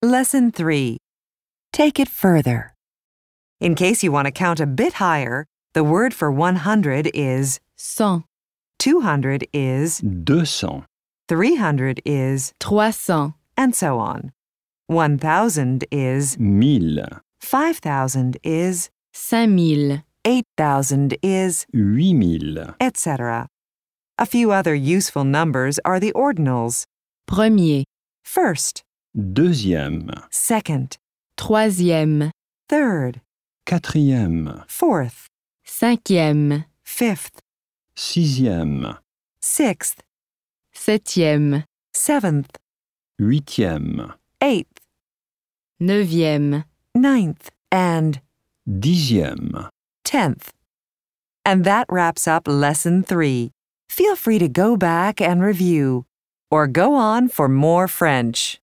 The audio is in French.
Lesson 3. Take it further. In case you want to count a bit higher, the word for 100 is 100, 200 is 200, 300 is, 300, and so on. 1,000 is, 1000, 5,000 is, 5000, 8,000 is, 8000, etc. A few other useful numbers are the ordinals. premier, First, deuxième, second, troisième, third, quatrième, fourth, cinquième, fifth, sixième, sixth, septième, seventh, huitième, eighth, neuvième, ninth, and 10e. 10th. And that wraps up Lesson 3. Feel free to go back and review, or go on for more French.